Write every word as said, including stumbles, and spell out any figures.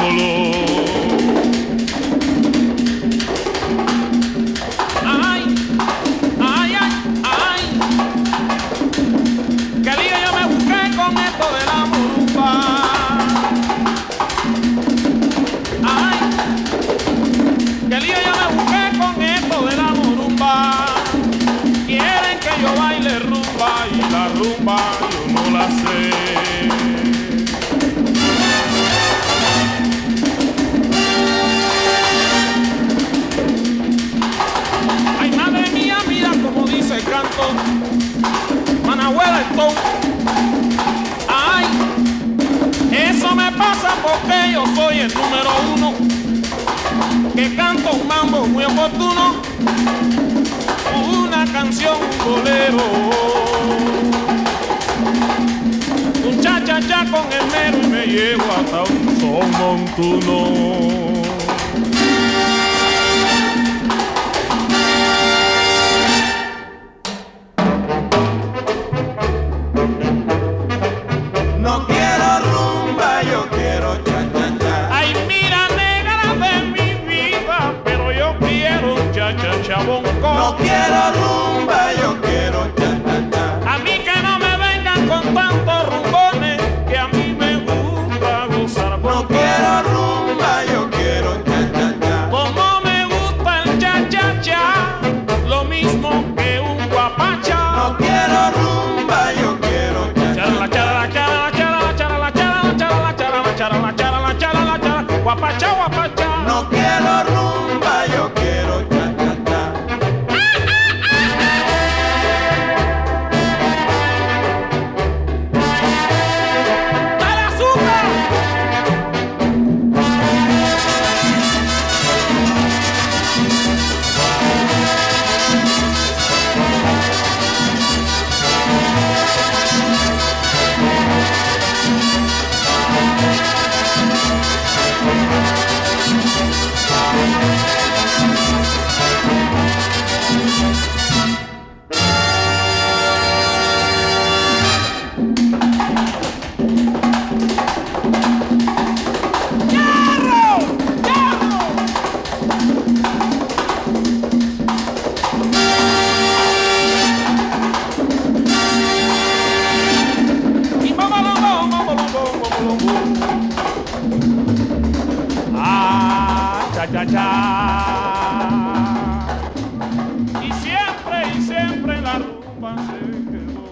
digámoslo. Ay, ay, ay, ay. Qué lío yo me busqué con esto de la morumba. Ay, qué lío yo me busqué con esto de la morumba. Quieren que yo baile rumba y la rumba yo no la sé. Ay, madre mía, mira como dice el canto. Manahuela Stone. Ay, eso me pasa porque yo soy el número uno que canto un mambo muy oportuno, una canción, un bolero, un cha-cha-cha con el mero y me llevo hasta un son montuno. No quiero rumba, yo quiero cha-cha-cha. Ay, mira, negra de mi vida, pero yo quiero un cha-cha-cha bonco. No quiero rumba, yo quiero cha-cha-cha. A mí que no me vengan con tantos rumbones, que a mí me gusta gozar No bonco. quiero rumba, yo quiero cha-cha-cha. Como me gusta el cha-cha-cha, lo mismo que un guapacha. No quiero rumba, yo quiero Charala, cha-cha-cha. charala, charala, charala, charala, charala, charala, charala, charala, charala, charala, guapacha, guapacha. No quiero rumba, yo quiero cha-cha-cha. ¡Dale azúcar! ¡Yarro! ¡Yarro! Y babalongo, babalongo, babalongo. Ah, cha cha cha. Y siempre y siempre la rumba se quedó.